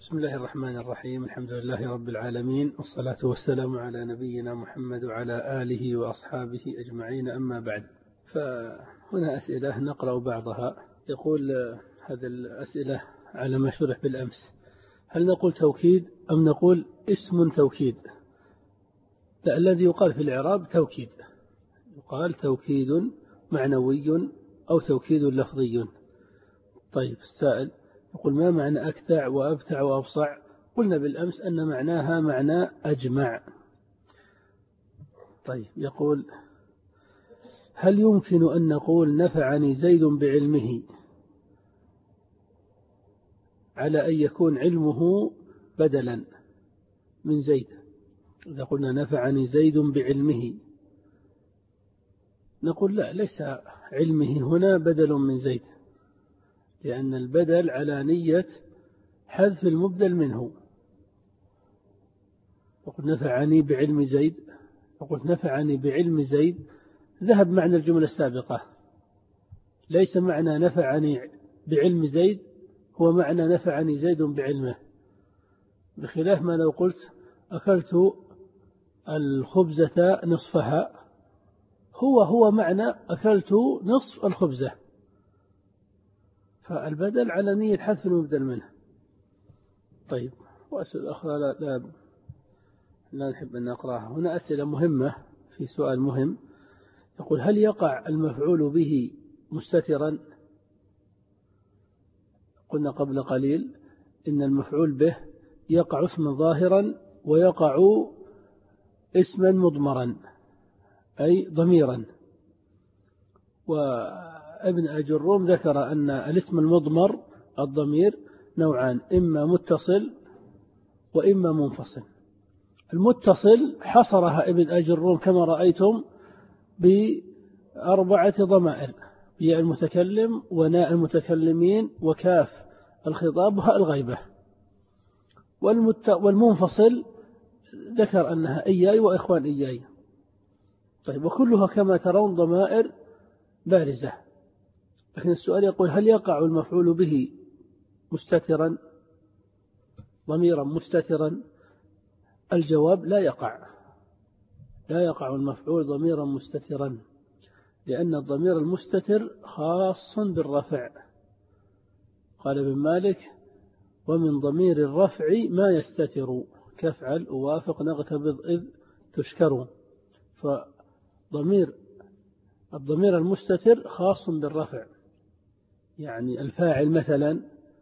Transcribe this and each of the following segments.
بسم الله الرحمن الرحيم. الحمد لله رب العالمين، والصلاة والسلام على نبينا محمد وعلى آله وأصحابه أجمعين، أما بعد. فهنا أسئلة نقرأ بعضها. يقول هذه الأسئلة على ما شرح بالأمس: هل نقول توكيد أم نقول اسم توكيد؟ لا، الذي يقال في الإعراب توكيد، يقال توكيد معنوي أو توكيد لفظي. طيب، السائل يقول: ما معنى أكتع وأبتع وأبصع؟ قلنا بالأمس أن معناها معنى أجمع. طيب، يقول: هل يمكن أن نقول نفعني زيد بعلمه على أن يكون علمه بدلا من زيد؟ إذا قلنا نفعني زيد بعلمه نقول لا، ليس علمه هنا بدل من زيد، لأن البدل على نية حذف المبدل منه. وقل نفعني بعلم زيد، وقلت نفعني بعلم زيد، ذهب معنى الجملة السابقة. ليس معنى نفعني بعلم زيد هو معنى نفعني زيد بعلمه، بخلاف ما لو قلت أكلت الخبزة نصفها، هو معنى أكلت نصف الخبزة، فالبدل على نية حذف المبدل منه. طيب، وأسئلة أخرى لا نحب أن نقرأها هنا. أسئلة مهمة، في سؤال مهم يقول: هل يقع المفعول به مستترا؟ قلنا قبل قليل إن المفعول به يقع اسما ظاهرا ويقع اسما مضمرا أي ضميرا. وابن أجروم ذكر أن الاسم المضمر الضمير نوعان: إما متصل وإما منفصل. المتصل حصرها ابن أجروم كما رأيتم ب4 ضمائر: ياء المتكلم وناء المتكلمين وكاف الخطاب وهاء الغيبة. والمنفصل ذكر أنها إياي وإخوان إياي. طيب، وكلها كما ترون ضمائر بارزة. لكن السؤال يقول: هل يقع المفعول به مستترا ضميرا مستترا؟ الجواب: لا يقع المفعول ضميرا مستترا، لأن الضمير المستتر خاص بالرفع. قال ابن مالك: ومن ضمير الرفع ما يستتر، كفعل أوافق نغتبض إذ تشكر. الضمير المستتر خاص بالرفع، يعني الفاعل مثلا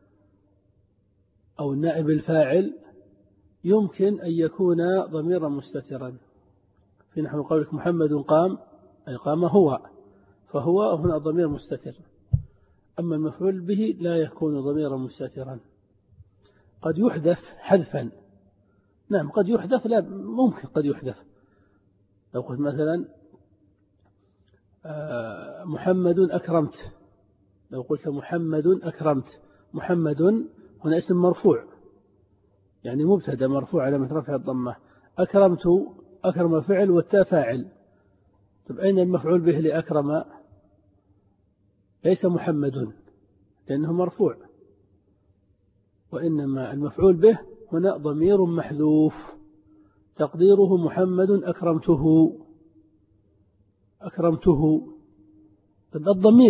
أو نائب الفاعل يمكن أن يكون ضميرا مستترا، في نحو قولك محمد قام، أي قام هو، فهو هنا ضمير مستتر. أما المفعول به لا يكون ضميرا مستترا، قد يحذف حذفا. نعم، قد يحذف، لا ممكن قد يحذف. لو قلت مثلا محمد أكرمت، لو قلت محمد أكرمت، محمد هنا اسم مرفوع، يعني مبتدا مرفوع على رفع الضمة. أكرمت، أكرم فعل والتاء فاعل. طب أين المفعول به لأكرم؟ ليس محمد لأنه مرفوع، وإنما المفعول به هنا ضمير محذوف تقديره محمد أكرمته. طب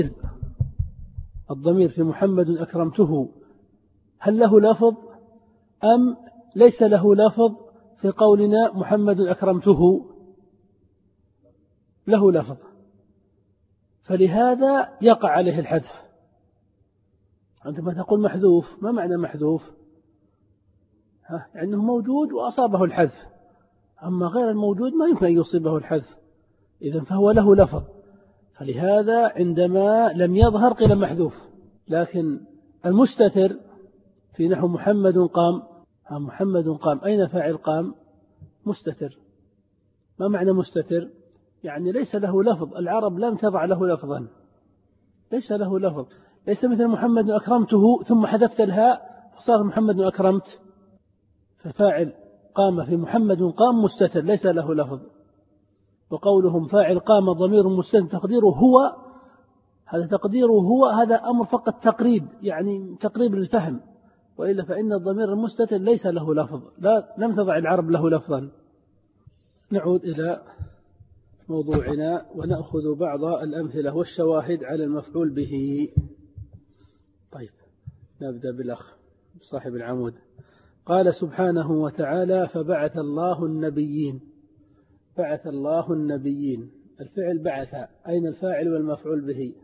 الضمير في محمد أكرمته هل له لفظ أم ليس له لفظ؟ في قولنا محمد أكرمته له لفظ، فلهذا يقع عليه الحذف. عندما تقول محذوف، ما معنى محذوف؟ يعني موجود وأصابه الحذف، أما غير الموجود ما يمكن أن يصيبه الحذف، إذن فهو له لفظ، فلهذا عندما لم يظهر قيل محذوف. لكن المستتر في نحو محمد قام، محمد قام، أين فاعل قام؟ مستتر. ما معنى مستتر؟ يعني ليس له لفظ، العرب لم تضع له لفظا، ليس له لفظ، ليس مثل محمد أكرمته ثم حذفت الهاء فصار محمد أكرمت، ففاعل قام في محمد قام مستتر ليس له لفظ. وقولهم فاعل قام ضمير مستتر تقديره هو، هذا تقديره هو، هذا أمر فقط تقريب، يعني تقريب للفهم، وإلا فإن الضمير المستتر ليس له لفظ، لم تضع العرب له لفظا. نعود إلى موضوعنا ونأخذ بعض الأمثلة والشواهد على المفعول به. طيب، نبدأ بالأخ صاحب العمود. قال سبحانه وتعالى: فبعث الله النبيين. بعث الله النبيين، الفعل بعث، أين الفاعل والمفعول به؟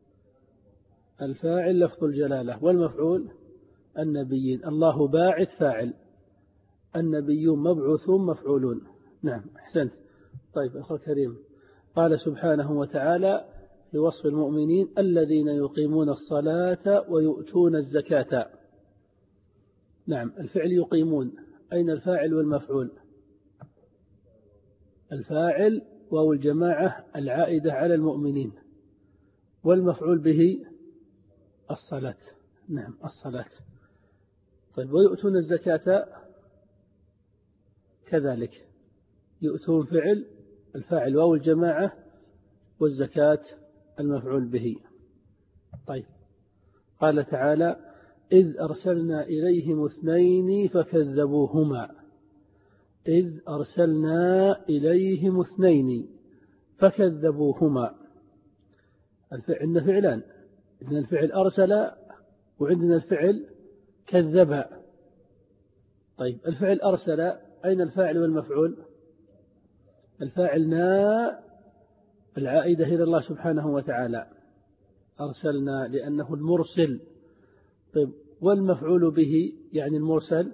الفاعل لفظ الجلالة، والمفعول النبيين. الله باعث فاعل، النبيون مبعوثون مفعولون. نعم، أحسنت. طيب أخي الكريم، قال سبحانه وتعالى في وصف المؤمنين: الذين يقيمون الصلاة ويؤتون الزكاة. نعم، الفعل يقيمون، أين الفاعل والمفعول؟ الفاعل واو الجماعة العائدة على المؤمنين، والمفعول به الصلاة. نعم، الصلاة. طيب، ويؤتون الزكاة كذلك، يؤتون فعل، الفاعل واو الجماعة، والزكاة المفعول به. طيب، قال تعالى: إذ أرسلنا إليهم 2 فكذبوهما. إذ أرسلنا إليهم 2 فكذبوهما. عندنا فعلان، عندنا الفعل أرسل وعندنا الفعل كذب. طيب، الفعل أرسل، أين الفاعل والمفعول؟ الفاعلنا العائدة إلى الله سبحانه وتعالى، أرسلنا لأنه المرسل. طيب، والمفعول به يعني المرسل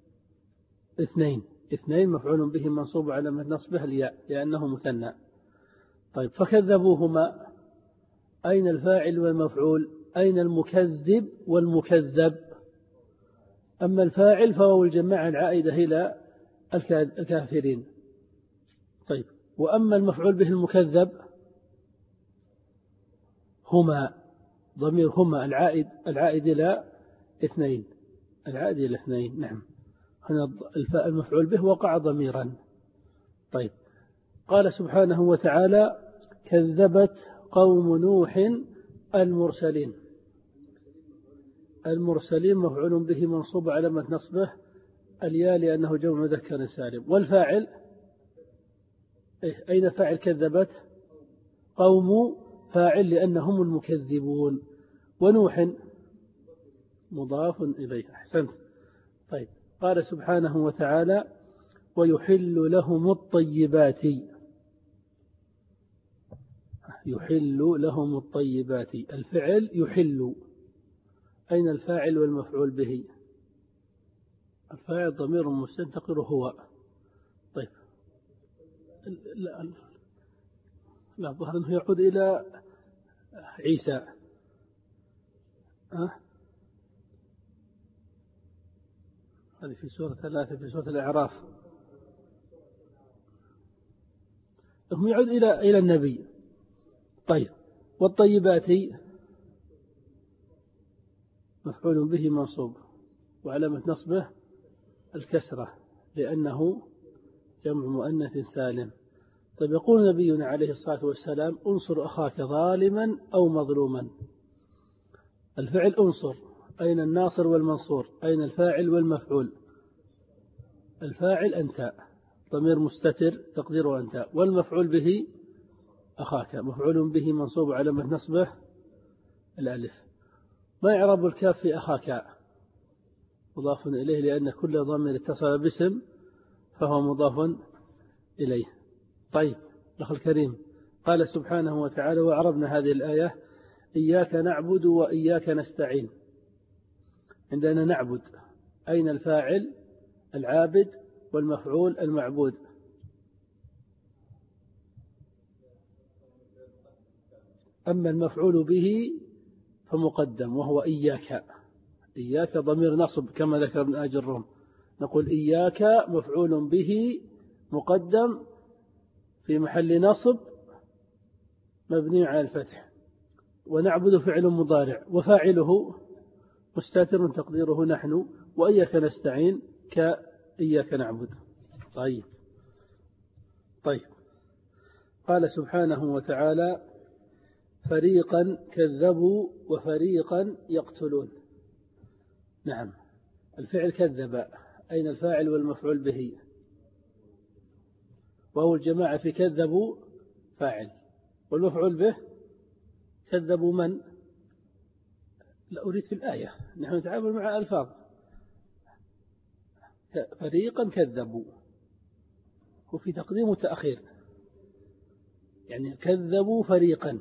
2 مفعول به منصوب على نصبه الياء لأنه مثنى. طيب، فكذبوهما، أين الفاعل والمفعول؟ أين المكذب والمكذب؟ أما الفاعل فهو الجماعة العائدة إلى الكافرين. طيب، وأما المفعول به المكذب، هما، ضمير هما العائد إلى 2، العائد إلى 2. نعم، هنا المفعول به وقع ضميرا. طيب، قال سبحانه وتعالى: كذبت قوم نوح المرسلين. المرسلين مفعول به منصوب علامة نصبه الياء لأنه جمع مذكر سالم. والفاعل أين فاعل كذبت؟ قوم، فاعل لأنهم المكذبون، ونوح مضاف إليه. أحسنت. طيب، قال سبحانه وتعالى: ويحل لهم الطيبات. يحل لهم الطيبات، الفعل يحل، أين الفاعل والمفعول به؟ الفاعل ضمير مستتر هو. طيب، لا ظهر أنه يعود إلى عيسى. هذه في سورة 3 في سورة الأعراف. هم يعود إلى النبي. طيب، والطيبات مفعول به منصوب وعلامة نصبه الكسرة لأنه جمع مؤنث سالم. طيب، يقول نبينا عليه الصلاة والسلام: انصر أخاك ظالما أو مظلوما. الفعل انصر، أين الناصر والمنصور؟ أين الفاعل والمفعول؟ الفاعل أنت، ضمير مستتر تقديره أنت، والمفعول به أخاك، مفعول به منصوب علامة نصبه الألف. ما يعرب الكاف في أخاك؟ مضاف إليه لأن كل ضمير اتصل باسم فهو مضاف إليه. طيب، الأخ الكريم، قال سبحانه وتعالى: وعربنا هذه الآية: إياك نعبد وإياك نستعين. عندنا نعبد، أين الفاعل؟ العابد، والمفعول المعبود. أما المفعول به فمقدم وهو إياك. إياك ضمير نصب كما ذكر ابن آج الروم، نقول إياك مفعول به مقدم في محل نصب مبني على الفتح، ونعبد فعل مضارع وفاعله مستتر تقديره نحن، وإياك نستعين كإياك نعبد. طيب، قال سبحانه وتعالى: فريقا كذبوا وفريقا يقتلون. نعم، الفعل كذب، أين الفاعل والمفعول به؟ وهو الجماعة في كذبوا فاعل، والمفعول به كذبوا من؟ لا أريد في الآية، نحن نتعامل مع ألفاظ. فريقا كذبوا، وفي تقديم وتأخير، يعني كذبوا فريقا،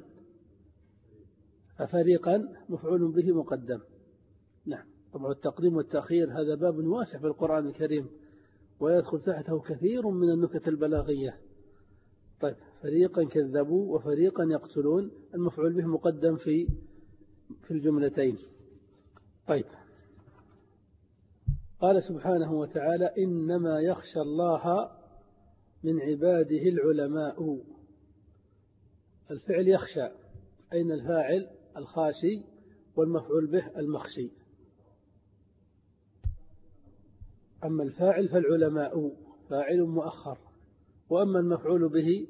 ففريقا مفعول به مقدم. نعم، طبعا التقديم والتأخير هذا باب واسع في القرآن الكريم، ويدخل تحته كثير من النكت البلاغية. طيب، فريقا كذبوا وفريقا يقتلون، المفعول به مقدم في الجملتين. طيب، قال سبحانه وتعالى: إنما يخشى الله من عباده العلماء. الفعل يخشى، أين الفاعل؟ الخاشي، والمفعول به المخشي. أما الفاعل فالعلماء فاعل مؤخر، وأما المفعول به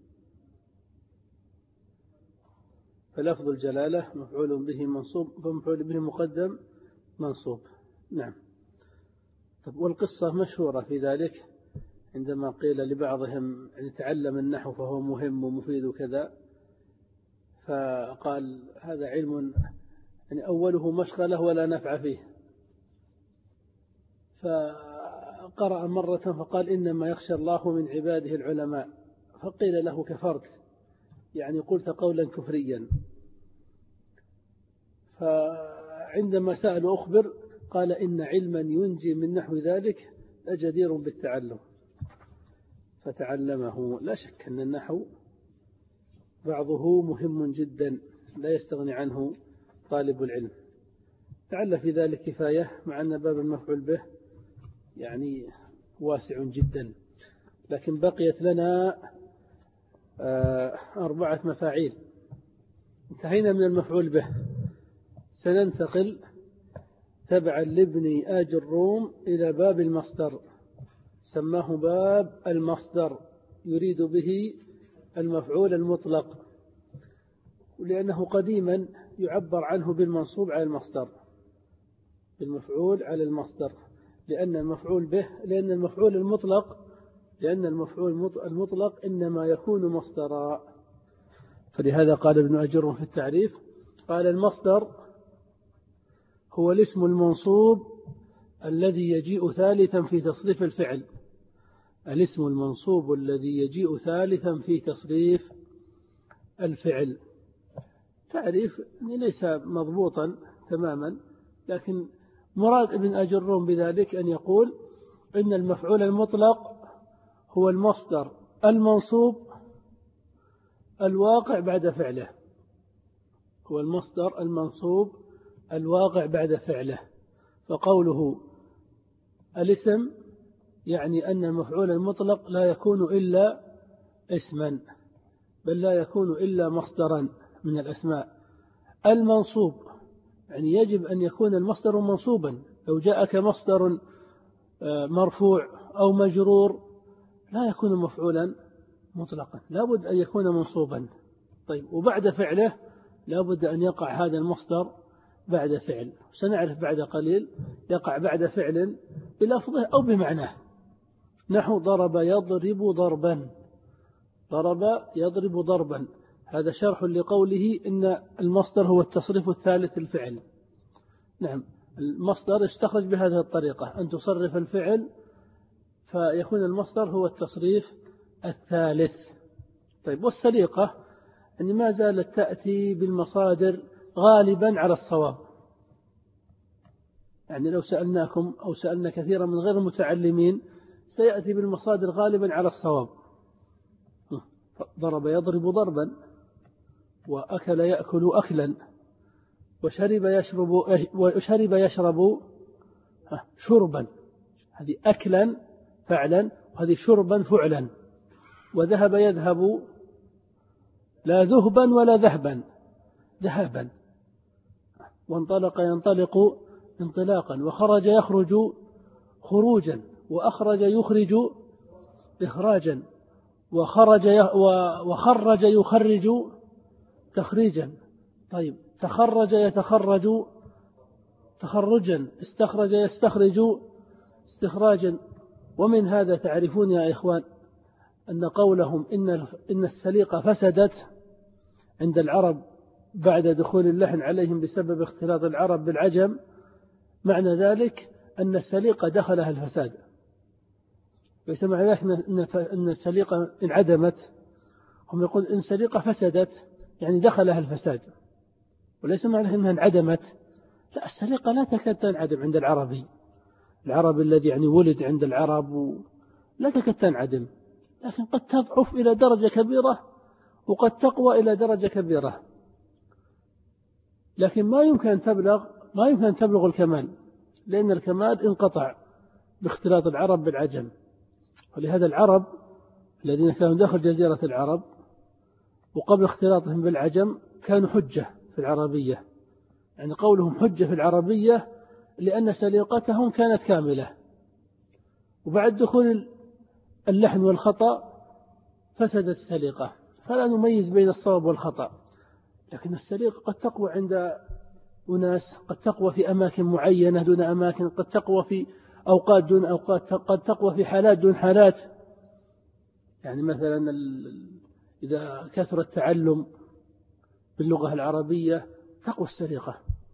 فلفظ الجلالة مفعول به منصوب، فمفعول به مقدم منصوب. نعم. طب، والقصة مشهورة في ذلك، عندما قيل لبعضهم أن تعلم النحو فهو مهم ومفيد وكذا، فقال: هذا علم يعني أوله مشغلة ولا نفع فيه. فقرأ مرة فقال: إنما يخشى الله من عباده العلماء. فقيل له: كفرت، يعني قلت قولا كفريا. فعندما سأل أخبر قال: إن علما ينجي من نحو ذلك لجدير بالتعلم، فتعلمه. لا شك أن النحو بعضه مهم جدا لا يستغني عنه طالب العلم. لعل في ذلك كفاية، مع أن باب المفعول به يعني واسع جدا، لكن بقيت لنا 4 مفاعيل. انتهينا من المفعول به، سننتقل تبعا لابن آج الروم إلى باب المصدر، سماه باب المصدر، يريد به المفعول المطلق، لأنه قديما يعبر عنه بالمنصوب على المصدر، بالمفعول على المصدر، لأن المفعول المطلق إنما يكون مصدرا. فلهذا قال ابن أجر في التعريف، قال: المصدر هو الاسم المنصوب الذي يجيء ثالثا في تصريف الفعل. الاسم المنصوب الذي يجيء ثالثا في تصريف الفعل. تعريف ليس مضبوطا تماما، لكن مراد ابن أجروم بذلك أن يقول إن المفعول المطلق هو المصدر المنصوب الواقع بعد فعله، هو المصدر المنصوب الواقع بعد فعله. فقوله الاسم يعني أن المفعول المطلق لا يكون إلا اسما، بل لا يكون إلا مصدرا من الأسماء. المنصوب يعني يجب أن يكون المصدر منصوبا، لو جاءك مصدر مرفوع أو مجرور لا يكون مفعولا مطلقا، لا بد أن يكون منصوبا. طيب، وبعد فعله لا بد أن يقع هذا المصدر بعد فعل، سنعرف بعد قليل يقع بعد فعل بلفظه أو بمعناه، نحو ضرب يضرب ضربا، ضرب يضرب ضربا، هذا شرح لقوله إن المصدر هو التصريف الثالث الفعل. نعم، المصدر استخرج بهذه الطريقة، أن تصرف الفعل فيكون المصدر هو التصريف الثالث. طيب، والسليقة أن ما زالت تأتي بالمصادر غالبا على الصواب، يعني لو سألناكم أو سألنا كثيرا من غير المتعلمين سيأتي بالمصادر غالبا على الصواب. ضرب يضرب ضربا، وأكل يأكل أكلا، وشرب يشرب شربا، هذه أكلا فعلا، وهذه شربا فعلا. وذهب يذهب، لا ذهبا ولا ذهبا، ذهابا. وانطلق ينطلق انطلاقا، وخرج يخرج خروجا، وأخرج يخرج إخراجا، وخرج يخرج تخريجا. طيب، تخرج يتخرج تخرجا، استخرج يستخرج استخراجا. ومن هذا تعرفون يا إخوان أن قولهم إن السليقة فسدت عند العرب بعد دخول اللحن عليهم بسبب اختلاط العرب بالعجم، معنى ذلك أن السليقة دخلها الفساد، ليس معنى ذلك أن السليقة انعدمت. هم يقول إن السليقة فسدت يعني دخلها الفساد، وليس معنى أنها انعدمت. لا، السليقة لا تكاد تنعدم عند العربي الذي يعني ولد عند العرب لا تكاد تنعدم، لكن قد تضعف إلى درجة كبيرة وقد تقوى إلى درجة كبيرة، لكن ما يمكن أن تبلغ الكمال، لأن الكمال انقطع باختلاط العرب بالعجم. ولهذا العرب الذين كانوا داخل جزيرة العرب وقبل اختلاطهم بالعجم كانوا حجة في العربية، يعني قولهم حجة في العربية لأن سليقتهم كانت كاملة، وبعد دخول اللحن والخطأ فسدت السليقة، فلا نميز بين الصواب والخطأ. لكن السليقة قد تقوى عند أناس، قد تقوى في أماكن معينة دون أماكن، قد تقوى في أوقات دون أوقات، قد تقوى في حالات دون حالات. يعني مثلا إذا كثر التعلم باللغة العربية تقوى السليقة،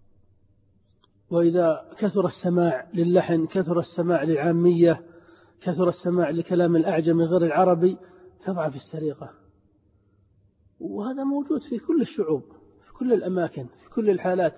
وإذا كثر السماع للحن، كثر السماع للعامية، كثر السماع لكلام الأعجم غير العربي، تضعف السليقة. وهذا موجود في كل الشعوب، في كل الأماكن، في كل الحالات.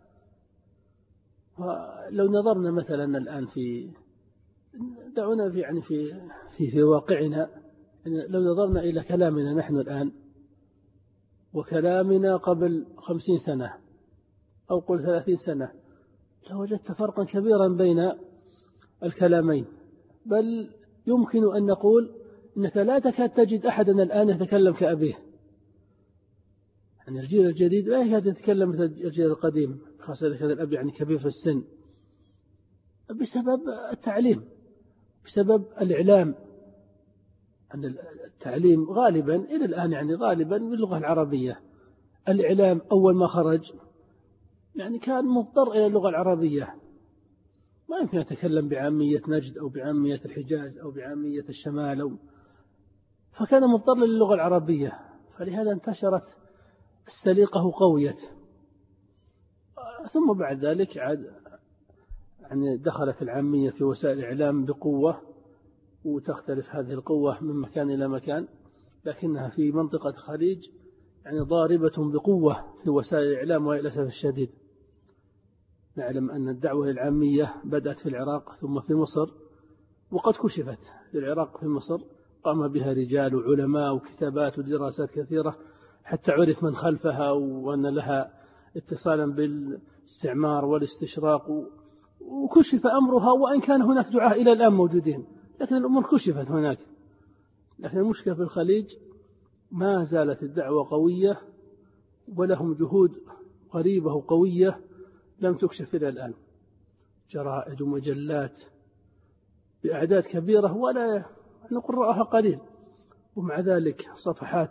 لو نظرنا مثلا الآن دعونا في واقعنا، يعني لو نظرنا إلى كلامنا نحن الآن وكلامنا قبل 50 سنة أو قل 30 سنة، لوجدت فرقا كبيرا بين الكلامين، بل يمكن أن نقول إنك لا تكاد تجد أحدا الآن يتكلم كأبيه. يعني الجيل الجديد لا يكاد يتكلم مثل الجيل القديم، خاصة إذا كان الأب يعني كبير في السن، بسبب التعليم، بسبب الإعلام. أن التعليم غالبا إلى الآن يعني غالبا باللغة العربية. الإعلام أول ما خرج يعني كان مضطر إلى اللغة العربية، ما يمكن يتكلم بعامية نجد أو بعامية الحجاز أو بعامية الشمال، فكان مضطر للغة العربية، فلهذا انتشرت السليقة وقويت. ثم بعد ذلك يعني دخلت العامية في وسائل الإعلام بقوة، وتختلف هذه القوة من مكان إلى مكان، لكنها في منطقة الخليج يعني ضاربة بقوة في وسائل الإعلام. وللأسف الشديد نعلم أن الدعوة العامية بدأت في العراق ثم في مصر، وقد كشفت في العراق في مصر، قام بها رجال وعلماء وكتابات ودراسات كثيرة حتى عرف من خلفها، وأن لها اتصالا بالاستعمار والاستشراق، وكشف أمرها، وإن كان هناك دعاة إلى الآن موجودين، لكن الأمور كشفت هناك. لكن المشكلة في الخليج ما زالت الدعوة قوية، ولهم جهود قريبة وقوية لم تكشف إلى الآن، جرائد ومجلات بأعداد كبيرة ولا قراءها قليل، ومع ذلك صفحات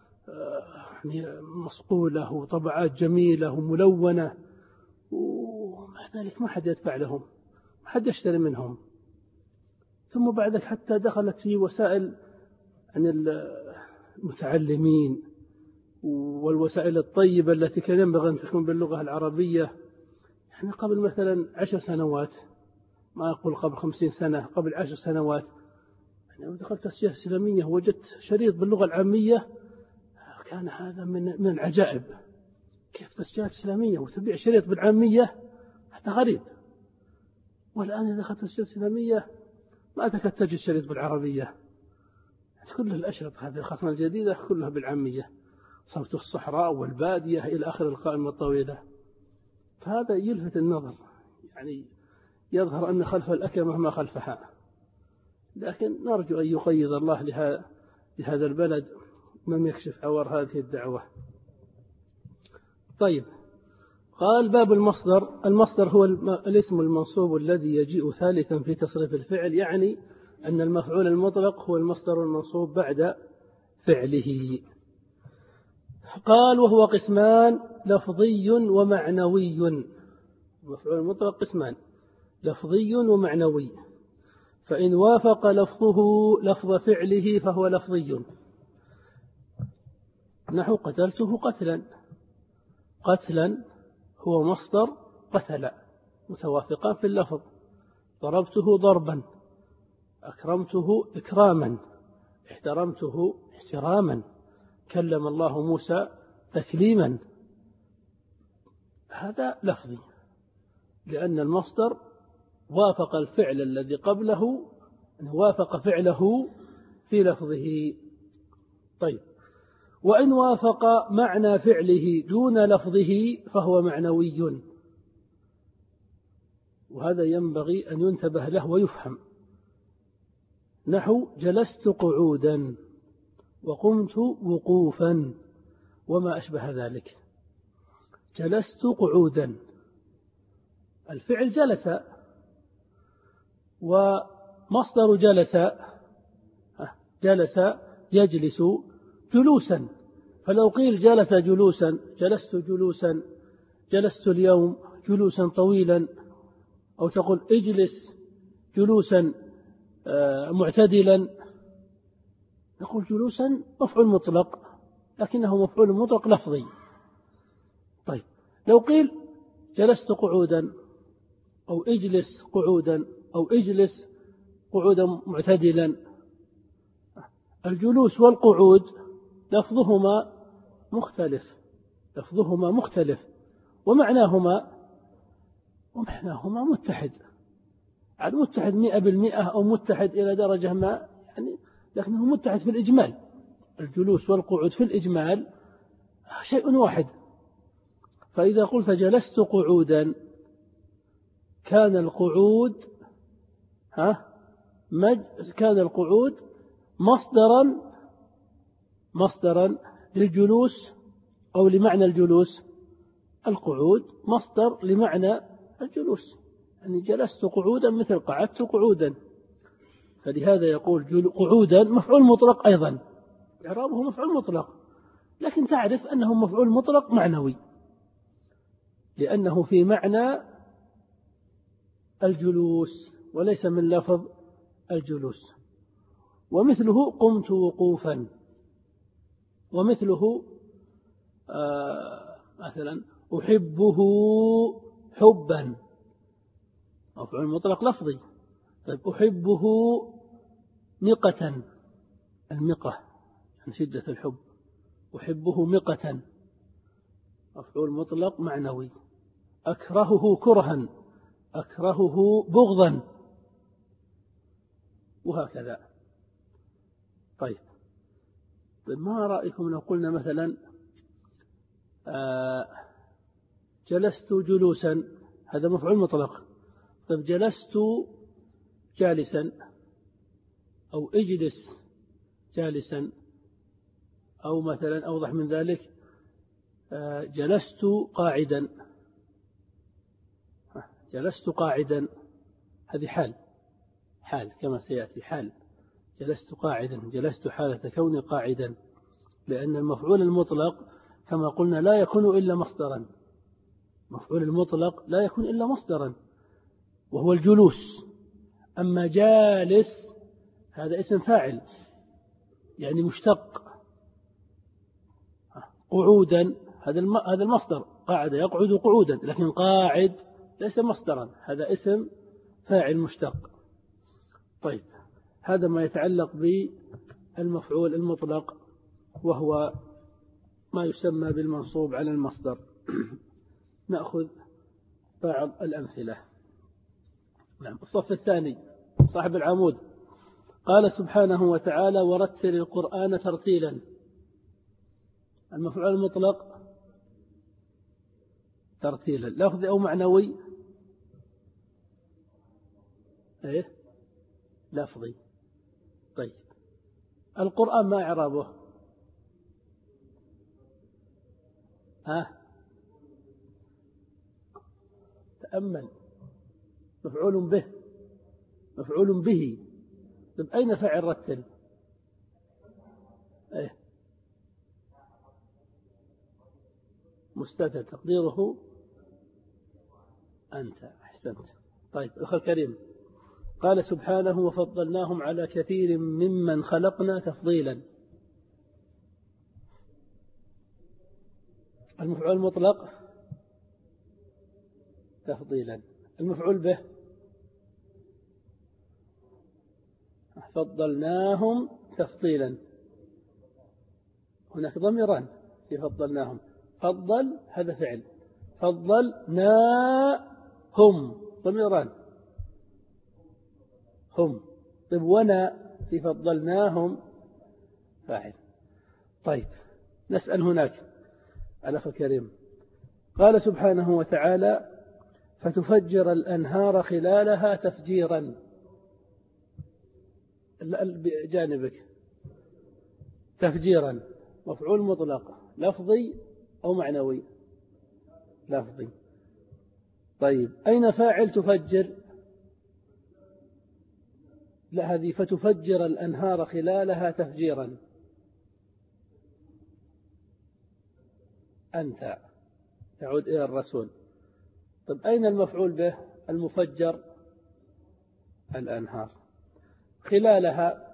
مصقولة وطبعات جميلة وملونة، ومع ذلك ما حد يدفع لهم، ما حد يشتري منهم. ثم بعدك حتى دخلت في وسائل عن المتعلمين والوسائل الطيبة التي كان ينبغي أن تكون باللغة العربية. يعني قبل مثلا 10 سنوات، ما أقول قبل 50 سنة، قبل 10 سنوات، يعني دخلت تسجيلات إسلامية وجدت شريط باللغة العامية، كان هذا من العجائب. كيف تسجيلات إسلامية وتبيع شريط بالعامية؟ هذا غريب. والآن إذا دخلت تسجيلات إسلامية ما تكاد تجد شريط بالعربية، كل الأشرطة هذه الخصمة الجديدة كلها بالعامية، صوت الصحراء والبادية إلى آخر القائمة الطويلة. فهذا يلفت النظر، يعني يظهر أن خلف الأكمة ما خلفها. لكن نرجو أن يقيض الله لهذا البلد من يكشف عوار هذه الدعوة. طيب، قال باب المصدر هو الاسم المنصوب الذي يجيء ثالثا في تصريف الفعل، يعني أن المفعول المطلق هو المصدر المنصوب بعد فعله. قال وهو قسمان: لفظي ومعنوي. المفعول المطلق قسمان: لفظي ومعنوي. فإن وافق لفظه لفظ فعله فهو لفظي، نحو قتلته قتلا. قتلا هو مصدر قتل، متوافقان في اللفظ. ضربته ضربا، أكرمته إكراما، احترمته احتراما، كلم الله موسى تكليما. هذا لفظي، لأن المصدر وافق الفعل الذي قبله، وافق فعله في لفظه. طيب، وإن وافق معنى فعله دون لفظه فهو معنوي، وهذا ينبغي أن ينتبه له ويفهم. نحو جلست قعودا وقمت وقوفا وما أشبه ذلك. جلست قعودا، الفعل جلس، ومصدر جلس جلس يجلس جلوسا. فلو قيل جلس جلوسا، جلست جلوسا، جلست اليوم جلوسا طويلا، أو تقول اجلس جلوسا معتدلا، نقول جلوسا مفعول مطلق، لكنه مفعول مطلق لفظي. طيب، لو قيل جلست قعودا أو اجلس قعودا أو اجلس قعودا معتدلا، الجلوس والقعود لفظهما مختلف ومعناهما متحد، عاد متحد 100% أو متحد إلى درجة ما، يعني لكنه متحد في الإجمال. الجلوس والقعود في الإجمال شيء واحد. فإذا قلت جلست قعودا كان القعود مصدرا للجلوس أو لمعنى الجلوس. القعود مصدر لمعنى الجلوس، يعني جلست قعودا مثل قعدت قعودا. فلهذا يقول قعودا مفعول مطلق أيضا، إعرابه مفعول مطلق، لكن تعرف أنه مفعول مطلق معنوي، لأنه في معنى الجلوس وليس من لفظ الجلوس. ومثله قمت وقوفا، ومثله مثلا أحبه حبا، مفعول مطلق لفظي. طيب، أحبه مقة، المقة عن شدة الحب، أحبه مقة مفعول مطلق معنوي. أكرهه كرها، أكرهه بغضا، وهكذا. طيب، ما رأيكم لو قلنا مثلا جلست جلوسا، هذا مفعول مطلق. طيب، جلست جالسا، أو اجلس جالسا، أو مثلا أوضح من ذلك جلست قاعدا. جلست قاعدا هذه حال كما سيأتي، حال. جلست قاعدا، جلست حالة كوني قاعدا، لأن المفعول المطلق كما قلنا لا يكون إلا مصدرا. مفعول المطلق لا يكون إلا مصدرا وهو الجلوس. أما جالس هذا اسم فاعل، يعني مشتق. قعودا هذا المصدر، قاعد يقعد قعودا، لكن قاعد ليس مصدرا، هذا اسم فاعل مشتق. طيب، هذا ما يتعلق بالمفعول المطلق، وهو ما يسمى بالمنصوب على المصدر. نأخذ بعض الأمثلة. نعم، الصف الثاني صاحب العمود قال سبحانه وتعالى: ورتل القرآن ترتيلا. المفعول المطلق ترتيلا، لفظي أو معنوي؟ لفظي. طيب، القرآن ما إعرابه؟ تأمل. مفعول به. طيب، أين فاعل رتل؟ مستتر، تقديره أنت. أحسنت. طيب الأخ الكريم، قال سبحانه وفضلناهم على كثير ممن خلقنا تفضيلا. المفعول المطلق تفضيلا، المفعول به فضلناهم تفضيلا. هناك ضميران في فضلناهم، فضل هذا فعل، فضلناهم ضميران هم. طيب ونا في فضلناهم فاعل. طيب نسأل هناك الأخ الكريم، قال سبحانه وتعالى فتفجر الأنهار خلالها تفجيرا. بجانبك تفجيرا مفعول مطلق لفظي أو معنوي؟ لفظي. طيب أين فاعل تفجر؟ لا، هذه فتفجر الأنهار خلالها تفجيرا. أنت تعود إلى الرسول. طيب أين المفعول به؟ المفجر الأنهار خلالها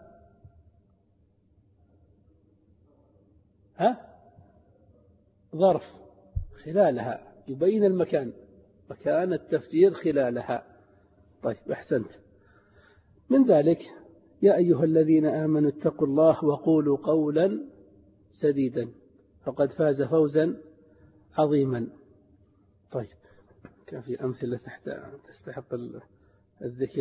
ظرف، خلالها يبين المكان، مكان التفجير خلالها. طيب أحسنت. من ذلك يا أيها الذين آمنوا اتقوا الله وقولوا قولا سديدا فقد فاز فوزا عظيما. طيب كان في أمثلة تستحق الذكر.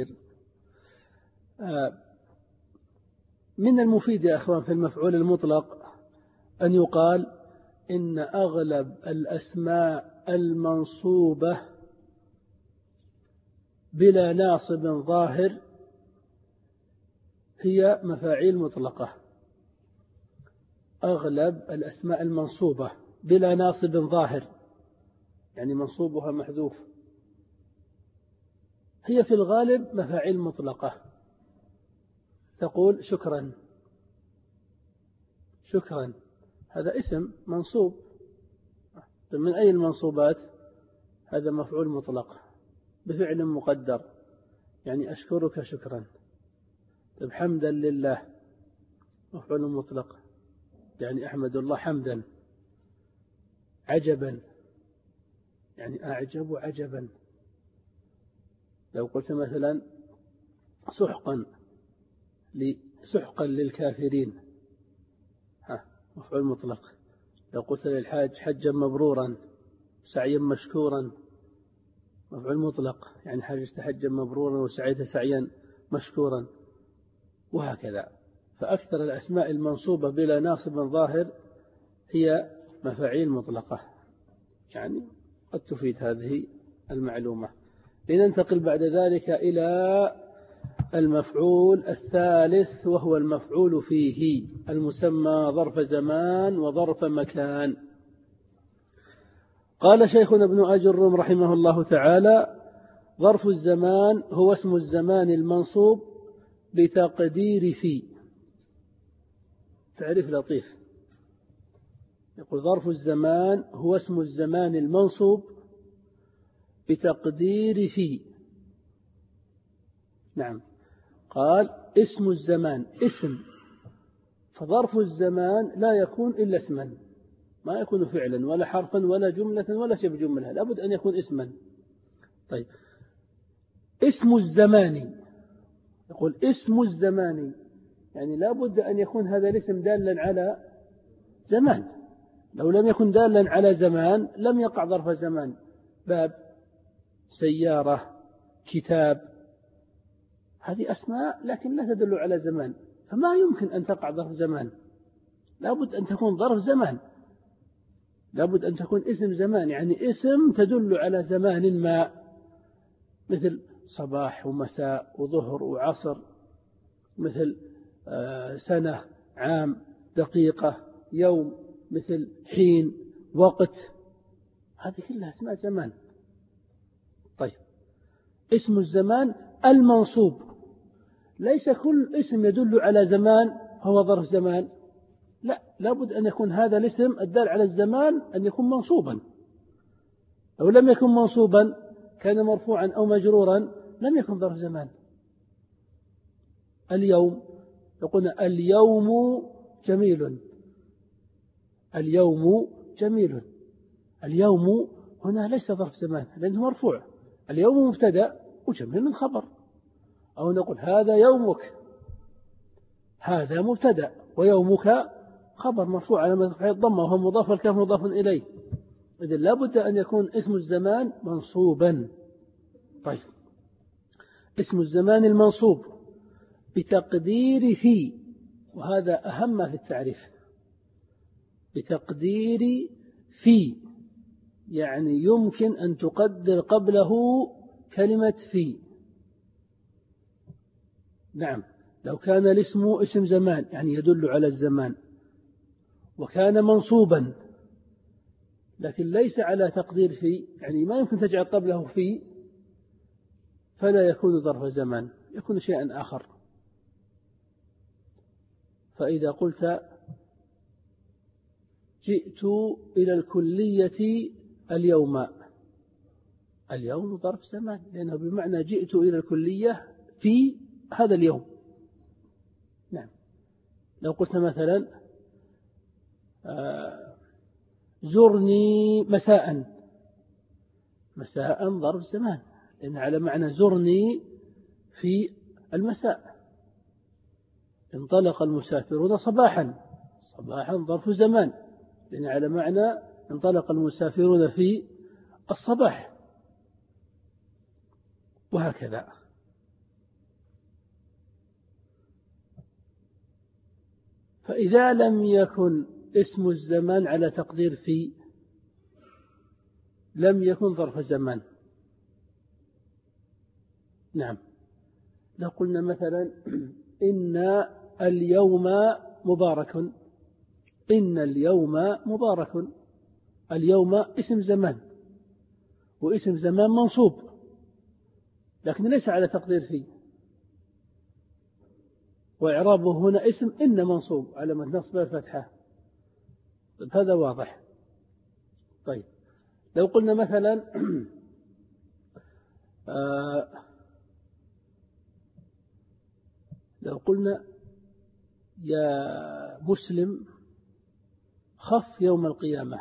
من المفيد يا أخوان في المفعول المطلق أن يقال إن أغلب الأسماء المنصوبة بلا ناصب ظاهر هي مفاعيل مطلقة. أغلب الأسماء المنصوبة بلا ناصب ظاهر يعني منصوبها محذوف هي في الغالب مفاعيل مطلقة. تقول شكرا، شكرا هذا اسم منصوب، من أي المنصوبات؟ هذا مفعول مطلق بفعل مقدر يعني أشكرك شكرا. طيب حمدا لله مفعول مطلق يعني أحمد الله حمدا. عجبا يعني أعجب عجبا. لو قلت مثلا سحقا للكافرين مفعول مطلق. لو قلت للحاج حجا مبرورا سعيا مشكورا مفعول مطلق يعني حجت حجا مبرورا وسعيت سعيا مشكورا، وهكذا. فأكثر الأسماء المنصوبة بلا ناصب ظاهر هي مفاعيل مطلقة، يعني قد تفيد هذه المعلومة. لننتقل بعد ذلك إلى المفعول الثالث وهو المفعول فيه المسمى ظرف زمان وظرف مكان. قال شيخنا ابن أجرم رحمه الله تعالى ظرف الزمان هو اسم الزمان المنصوب بتقدير في. تعريف لطيف، يقول ظرف الزمان هو اسم الزمان المنصوب بتقدير في. نعم، قال اسم الزمان اسم، فظرف الزمان لا يكون إلا اسما، ما يكون فعلا ولا حرفا ولا جملة ولا شبه جملة، لابد أن يكون اسما. طيب اسم الزمان، يقول اسم الزمان يعني لابد أن يكون هذا الاسم دالا على زمان. لو لم يكن دالا على زمان لم يقع ظرف زمان. باب، سيارة، كتاب، هذه أسماء لكن لا تدل على زمان، فما يمكن أن تقع ظرف زمان. لابد أن تكون ظرف زمان، لابد أن تكون اسم زمان يعني اسم تدل على زمان ما، مثل صباح ومساء وظهر وعصر، مثل سنة، عام، دقيقة، يوم، مثل حين، وقت، هذه كلها اسماء زمان. طيب اسم الزمان المنصوب، ليس كل اسم يدل على زمان هو ظرف زمان، لا، لابد أن يكون هذا الاسم الدال على الزمان أن يكون منصوبا. لو لم يكن منصوبا كان مرفوعا أو مجرورا لم يكن ظرف زمان. اليوم يقول اليوم جميل، اليوم جميل. اليوم هنا ليس ظرف زمان لأنه مرفوع، اليوم مبتدأ وجميل خبر. أو نقول هذا يومك، هذا مبتدأ ويومك خبر مرفوع على مرفوع الضمة وهو مضاف والكاف مضاف إليه. إذن لا بد أن يكون اسم الزمان منصوبا. طيب، اسم الزمان المنصوب بتقدير في، وهذا أهم ما في التعريف، بتقدير في يعني يمكن أن تقدر قبله كلمة في. نعم، لو كان الاسم اسم زمان يعني يدل على الزمان وكان منصوبا لكن ليس على تقدير في، يعني ما يمكن تجعل قبله في، فلا يكون ظرف زمان، يكون شيئا آخر. فإذا قلت جئت إلى الكلية اليوم، اليوم ظرف زمان لأنه بمعنى جئت إلى الكلية في هذا اليوم. نعم، لو قلت مثلا زرني مساء، مساء ظرف زمان لأن على معنى زرني في المساء. انطلق المسافرون صباحا، صباحا ظرف زمان لأن على معنى انطلق المسافرون في الصباح، وهكذا. فإذا لم يكن اسم الزمان على تقدير في لم يكن ظرف زمان. نعم، لو قلنا مثلا إن اليوم مبارك، إن اليوم مبارك، اليوم اسم زمان واسم زمان منصوب لكن ليس على تقدير فيه، وإعرابه هنا اسم إن منصوب على نصب الفتحة. طيب، هذا واضح. طيب، لو قلنا مثلا لو قلنا يا مسلم خف يوم القيامة،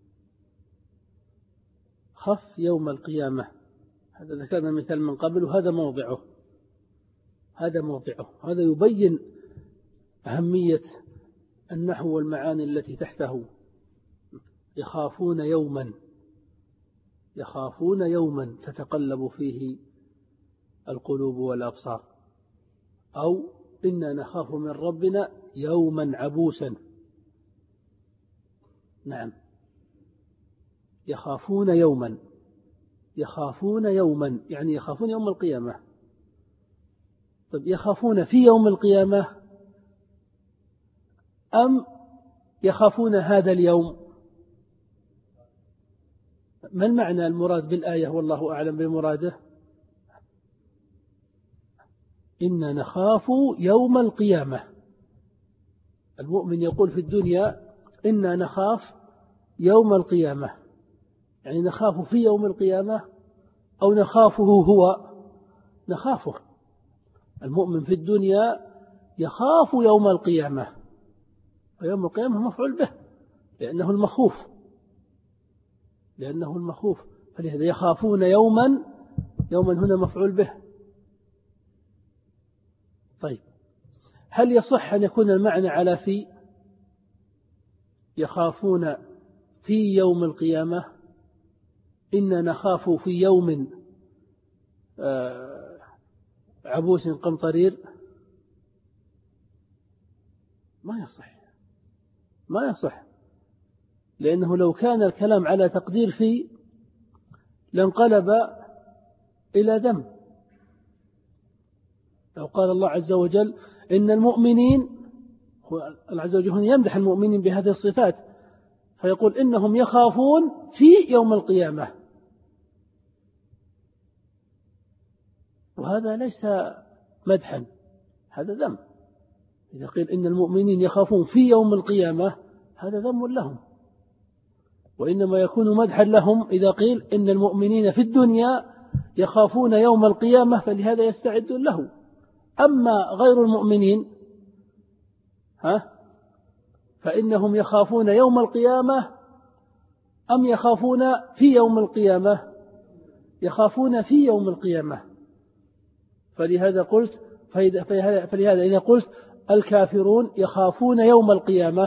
خف يوم القيامة، هذا ذكرنا مثال من قبل وهذا موضعه، هذا موضعه، هذا يبين أهمية النحو والمعاني التي تحته. يخافون يوما، يخافون يوما تتقلب فيه القلوب والأبصار، أو إنا نخاف من ربنا يوما عبوسا. نعم، يخافون يوما، يخافون يوما يعني يخافون يوم القيامة. طيب، يخافون في يوم القيامة أم يخافون هذا اليوم؟ ما المعنى المراد بالآية والله أعلم بمراده؟ إنا نخاف يوم القيامة. المؤمن يقول في الدنيا إنا نخاف يوم القيامة، يعني نخاف في يوم القيامة أو نخافه هو؟ نخافه. المؤمن في الدنيا يخاف يوم القيامة، ويوم القيامة مفعول به لأنه المخوف، لأنه المخوف، فلهذا يخافون يوما، يوما هنا مفعول به. طيب، هل يصح أن يكون المعنى على في؟ يخافون في يوم القيامة، إنا نخاف في يوم عبوس قمطرير؟ ما يصح، ما يصح، لأنه لو كان الكلام على تقدير في لانقلب إلى ذم. لو قال الله عز وجل إن المؤمنين، الله عز وجل يمدح المؤمنين بهذه الصفات فيقول إنهم يخافون في يوم القيامة، وهذا ليس مدحا، هذا ذم. إذا قيل إن المؤمنين يخافون في يوم القيامة هذا ذم لهم، وإنما يكون مدحا لهم إذا قيل إن المؤمنين في الدنيا يخافون يوم القيامة فلهذا يستعدون له. أما غير المؤمنين فإنهم يخافون يوم القيامة أم يخافون في يوم القيامة؟ يخافون في يوم القيامة. فلهذا إذا قلت الكافرون يخافون يوم القيامة،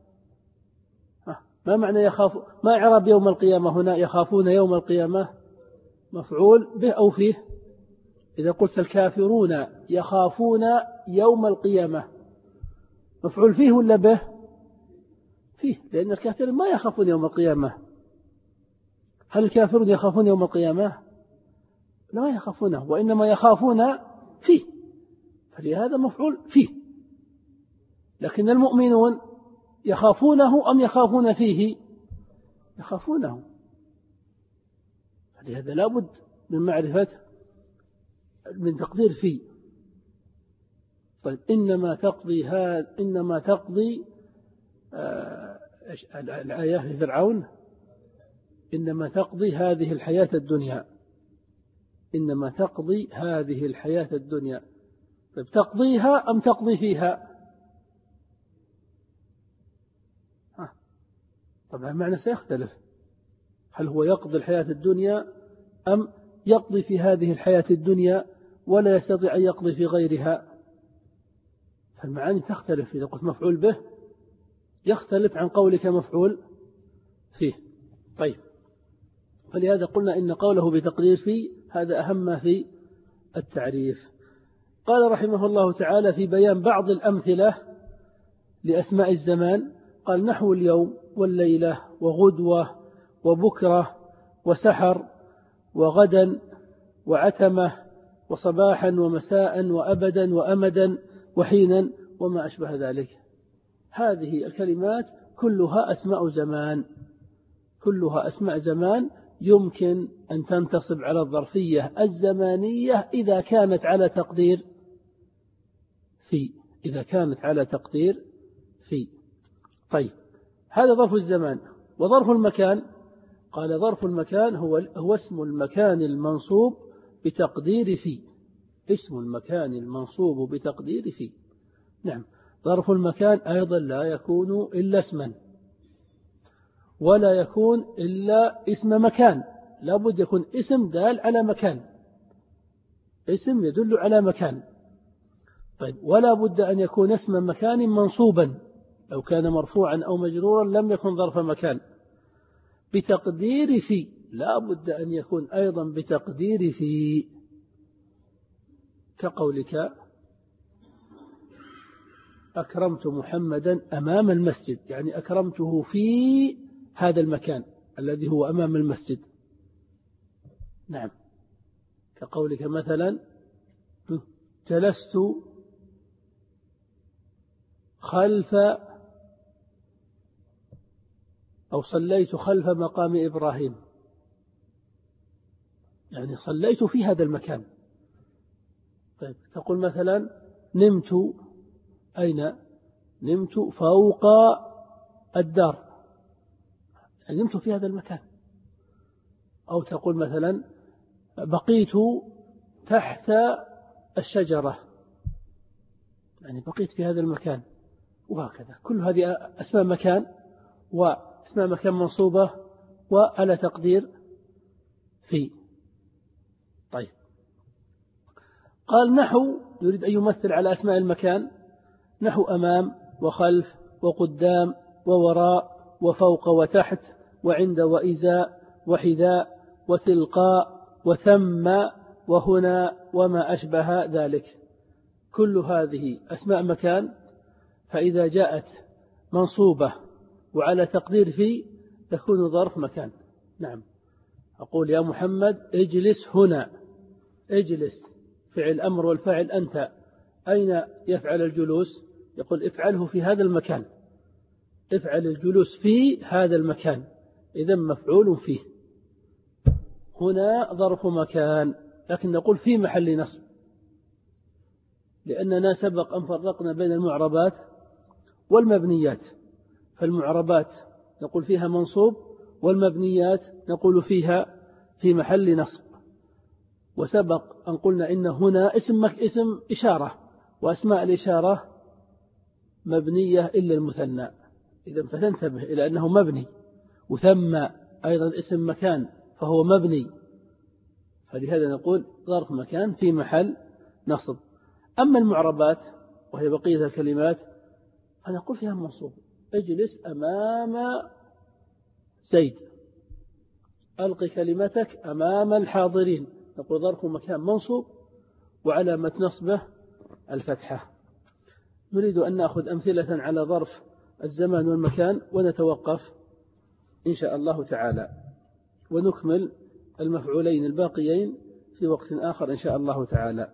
ما معنى يخاف؟ ما إعراب يوم القيامة هنا؟ يخافون يوم القيامة مفعول به أو فيه؟ إذا قلت الكافرون يخافون يوم القيامة مفعول فيه ولا به؟ فيه، لأن الكافرين ما يخافون يوم القيامة. هل الكافرون يخافون يوم القيامة؟ لا يخافونه، وإنما يخافون فيه، فلهذا مفعول فيه. لكن المؤمنون يخافونه أم يخافون فيه؟ يخافونه، فلهذا لا بد من معرفة من تقدير فيه. طيب إنما تقضي الآية في فرعون إنما تقضي هذه الحياة الدنيا، إنما تقضي هذه الحياة الدنيا. طيب تقضيها أم تقضي فيها؟ طبعا المعنى سيختلف، هل هو يقضي الحياة الدنيا أم يقضي في هذه الحياة الدنيا ولا يستطيع أن يقضي في غيرها؟ فالمعاني تختلف. إذا قلت مفعول به يختلف عن قولك مفعول فيه. طيب، فلهذا قلنا إن قوله بتقدير فيه هذا أهم ما في التعريف. قال رحمه الله تعالى في بيان بعض الأمثلة لأسماء الزمان، قال نحو اليوم والليلة وغدوة وبكرة وسحر وغدا وعتمة وصباحا ومساء وأبدا وأمدا وحينا وما أشبه ذلك. هذه الكلمات كلها أسماء زمان، كلها أسماء زمان يمكن أن تنتصب على الظرفية الزمانية إذا كانت على تقدير في، إذا كانت على تقدير في. طيب، هذا ظرف الزمان. وظرف المكان، قال ظرف المكان هو اسم المكان المنصوب بتقدير في، اسم المكان المنصوب بتقدير في. نعم، ظرف المكان أيضا لا يكون إلا اسما ولا يكون إلا اسم مكان، لا بد يكون اسم دال على مكان، اسم يدل على مكان. طيب، ولا بد أن يكون اسم مكان منصوبا، لو كان مرفوعا أو مجرورا لم يكن ظرف مكان. بتقدير في، لا بد أن يكون أيضا بتقدير في، كقولك أكرمت محمدا أمام المسجد، يعني أكرمته في هذا المكان الذي هو أمام المسجد. نعم، كقولك مثلا جلست خلف أو صليت خلف مقام إبراهيم، يعني صليت في هذا المكان. طيب، تقول مثلا نمت، أين نمت؟ فوق الدار، يعني نمت في هذا المكان. أو تقول مثلا بقيت تحت الشجرة، يعني بقيت في هذا المكان. وهكذا كل هذه أسماء مكان، واسماء مكان منصوبة وعلى تقدير في. طيب، قال نحو، يريد أن يمثل على أسماء المكان، نحو أمام وخلف وقدام ووراء وفوق وتحت وعند وإزاء وحذاء وتلقاء وثم وهنا وما أشبه ذلك. كل هذه أسماء مكان، فإذا جاءت منصوبة وعلى تقدير في تكون ظرف مكان. نعم، أقول يا محمد اجلس هنا، اجلس فعل أمر والفاعل أنت، أين يفعل الجلوس؟ يقول افعله في هذا المكان، افعل الجلوس في هذا المكان، إذا مفعول فيه. هنا ظرف مكان، لكن نقول في محل نصب، لأننا سبق أن فرقنا بين المعربات والمبنيات. فالمعربات نقول فيها منصوب، والمبنيات نقول فيها في محل نصب. وسبق أن قلنا إن هنا اسم إشارة، وأسماء الإشارة مبنية إلا المثنى، إذا فتنتبه إلى أنه مبني، وثم أيضا اسم مكان فهو مبني، فلهذا نقول ظرف مكان في محل نصب. أما المعربات وهي بقية الكلمات فنقول فيها منصوب. اجلس أمام زيد، ألقي كلمتك أمام الحاضرين، نقول ظرف مكان منصوب وعلامة نصبه الفتحة. نريد أن نأخذ أمثلة على ظرف الزمان والمكان ونتوقف إن شاء الله تعالى، ونكمل المفعولين الباقيين في وقت آخر إن شاء الله تعالى.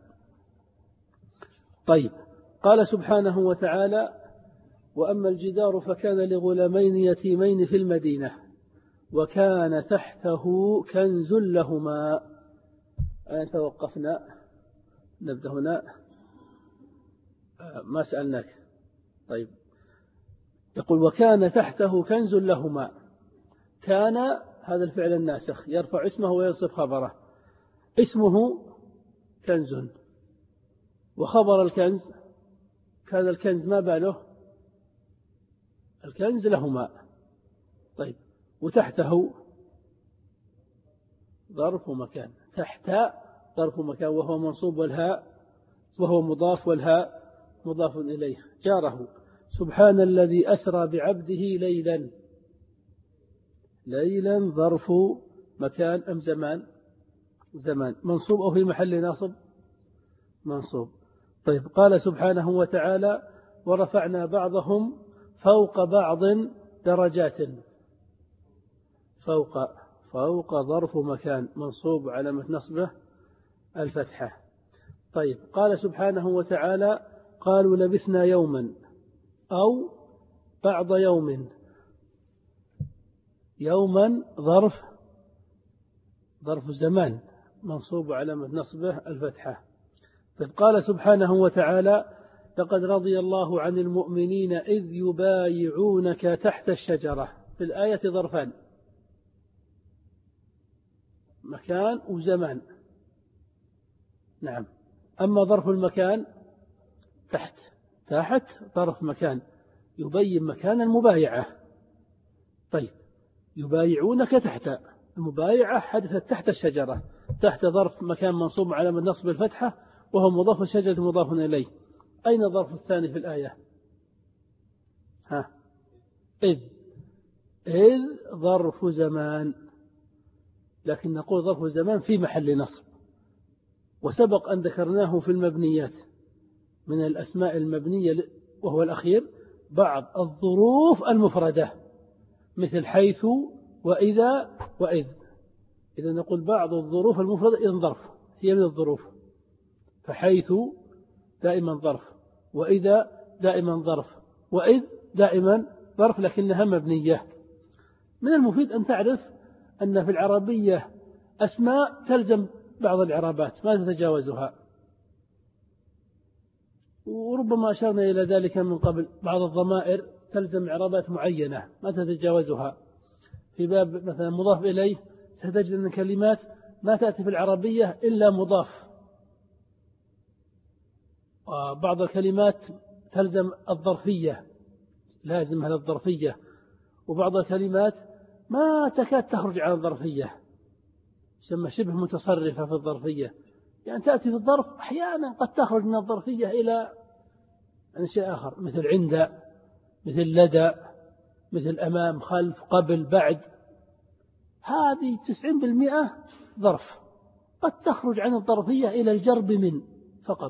طيب، قال سبحانه وتعالى: وأما الجدار فكان لغلامين يتيمين في المدينة وكان تحته كنز لهما. أين توقفنا؟ نبدأ هنا. ما سألناك. طيب، يقول: وكان تحته كنز لهما. كان هذا الفعل الناسخ يرفع اسمه وينصب خبره. اسمه كنز، وخبر الكنز كان الكنز ما باله؟ الكنز لهما. طيب، وتحته ظرف مكان، تحت ظرف مكان وهو منصوب، والهاء وهو مضاف، والهاء مضاف إليه جاره. سبحان الذي أسرى بعبده ليلا. ليلا ظرف مكان أم زمان؟ زمان. منصوب أو في محل ناصب؟ منصوب. طيب، قال سبحانه وتعالى: ورفعنا بعضهم فوق بعض درجات. فوق ظرف مكان منصوب علامة نصبه الفتحة. طيب، قال سبحانه وتعالى: قالوا لبثنا يوما أو بعض يوم. يوما ظرف الزمان منصوب علامة نصبه الفتحة. طيب، قال سبحانه وتعالى: لقد رضي الله عن المؤمنين إذ يبايعونك تحت الشجرة. في الآية ظرفان، مكان وزمان. نعم. أما ظرف المكان تحت ظرف مكان يبين مكان المبايعة. طيب، يبايعونك تحت، المبايعة حدثت تحت الشجرة، تحت ظرف مكان منصوب على نصب الفتحة وهو مضاف، الشجرة مضاف إليه. أين الظرف الثاني في الآية؟ إذ ظرف زمان، لكن نقول ظرف زمان في محل نصب، وسبق أن ذكرناه في المبنيات من الأسماء المبنية، وهو الأخير، بعض الظروف المفردة مثل حيث وإذا وإذ. إذا نقول بعض الظروف المفردة إذن ظرف، هي من الظروف. فحيث دائما ظرف، وإذا دائما ظرف، وإذ دائما ظرف، لكنها مبنية. من المفيد أن تعرف أن في العربية أسماء تلزم بعض الإعرابات ما تتجاوزها، وربما أشرنا إلى ذلك من قبل. بعض الضمائر تلزم إعرابات معينة ما تتجاوزها. في باب مثلا مضاف إليه ستجد أن كلمات ما تأتي في العربية إلا مضاف، وبعض الكلمات تلزم الظرفية، لازم هذا الظرفية، وبعض الكلمات ما تكاد تخرج عن الظرفية، يسمى شبه متصرفة في الظرفية، يعني تأتي في الظرف أحيانا قد تخرج من الظرفية إلى شيء آخر، مثل عند، مثل لدى، مثل أمام، خلف، قبل، بعد. هذه 90% ظرف، قد تخرج عن الظرفية إلى الجرب من فقط.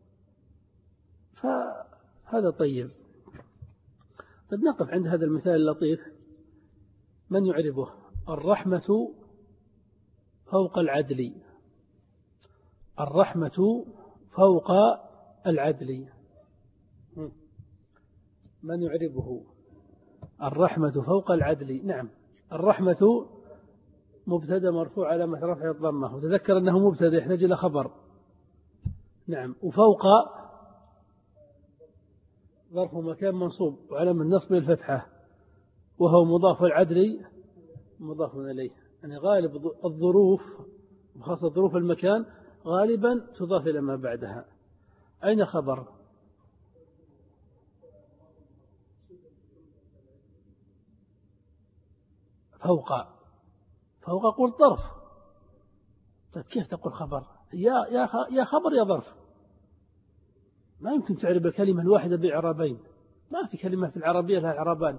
فهذا طيب. نقف عند هذا المثال اللطيف. من يعربه؟ الرحمة فوق العدل. الرحمة فوق العدل. من يعربه؟ الرحمة فوق العدل. نعم، الرحمة مبتدأ مرفوع علامة رفع الضمة، وتذكر أنه مبتدأ يحتاج إلى خبر. نعم. وفوق ظرف مكان منصوب وعلامة النصب الفتحة وهو مضاف، والعدل مضاف إليه. يعني غالب الظروف وخاصة ظروف المكان غالبا تضاف إلى ما بعدها. أين خبر؟ فوق قول ظرف. طيب كيف تقول خبر؟ يا خبر يا ظرف. ما يمكن تعرب الكلمة الواحدة بإعرابين، ما في كلمة في العربية لها إعرابان.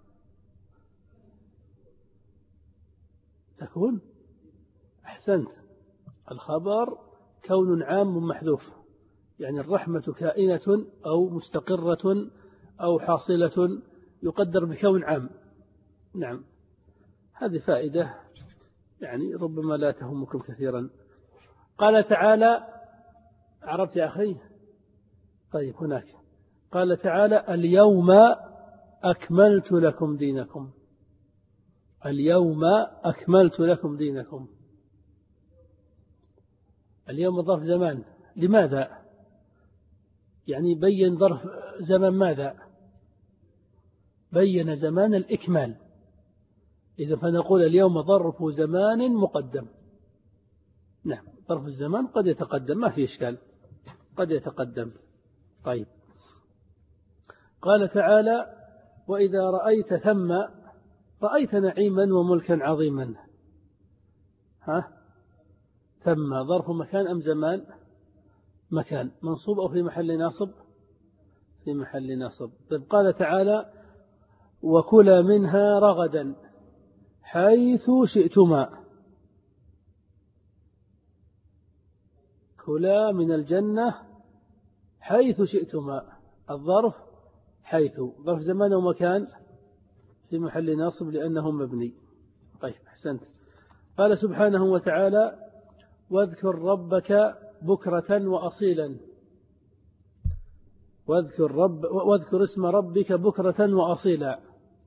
تكون أحسنت. الخبر كون عام محذوف، يعني الرحمة كائنة أو مستقرة أو حاصلة يقدر بكون عام. نعم، هذه فائدة يعني ربما لا تهمكم كثيرا. قال تعالى، عرفت يا أخي؟ طيب هناك قال تعالى اليوم أكملت لكم دينكم. اليوم أكملت لكم دينكم. اليوم ظرف زمان، لماذا؟ يعني بين ظرف زمان ماذا؟ بين زمان الإكمال. إذا فنقول اليوم ظرف زمان مقدم. نعم، ظرف الزمان قد يتقدم، ما في إشكال، قد يتقدم. طيب، قال تعالى وإذا رأيت ثم رأيت نعيما وملكا عظيما. ثم ظرف مكان أم زمان؟ مكان، منصوب أو في محل ناصب؟ في محل ناصب. طيب، قال تعالى وكلا منها رغدا حيث شئتما. كلا من الجنة حيث شئتما. الظرف حيث ظرف زمان ومكان في محل ناصب لأنه مبني. طيب أحسنت. قال سبحانه وتعالى واذكر ربك بكرة وأصيلا. واذكر اسم ربك بكرة وأصيلا.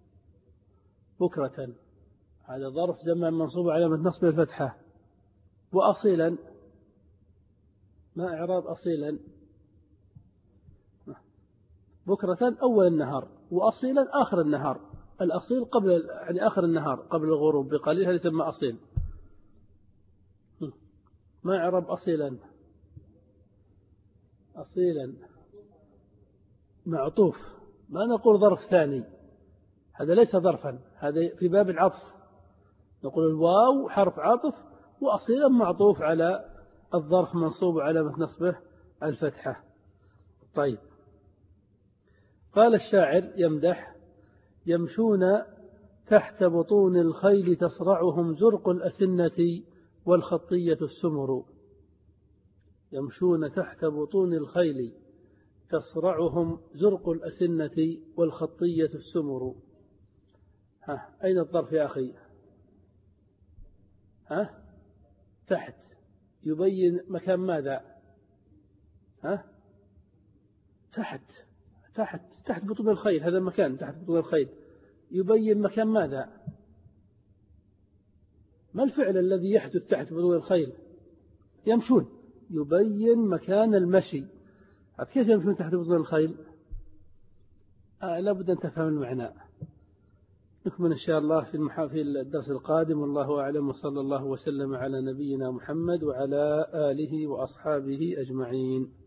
بكرة هذا ظرف زمان منصوب علامة نصب الفتحة. وأصيلا ما إعراب أصيلا؟ بكرة أول النهار، وأصيلا آخر النهار. الأصيل قبل يعني آخر النهار قبل الغروب بقليل، هذا يسمى أصيل. ما إعراب أصيلا؟ أصيلا معطوف، ما نقول ظرف ثاني، هذا ليس ظرفا، هذا في باب العطف. نقول الواو حرف عطف، وأصيلا معطوف على الظرف منصوب علامة نصبه الفتحة. طيب، قال الشاعر يمدح يمشون تحت بطون الخيل تصرعهم زرق الأسنة والخطية السمر. يمشون تحت بطون الخيل تصرعهم زرق الأسنة والخطية السمر. أين الظرف يا أخي؟ تحت يبين مكان ماذا؟ تحت بطون الخيل، هذا المكان تحت بطون الخيل يبين مكان ماذا؟ ما الفعل الذي يحدث تحت بطون الخيل؟ يمشون، يبين مكان المشي. كيف يمشون تحت بطون الخيل؟ لابد أن تفهم المعنى. نكمل إن شاء الله في الدرس القادم، والله أعلم، وصلى الله وسلم على نبينا محمد وعلى آله وأصحابه أجمعين.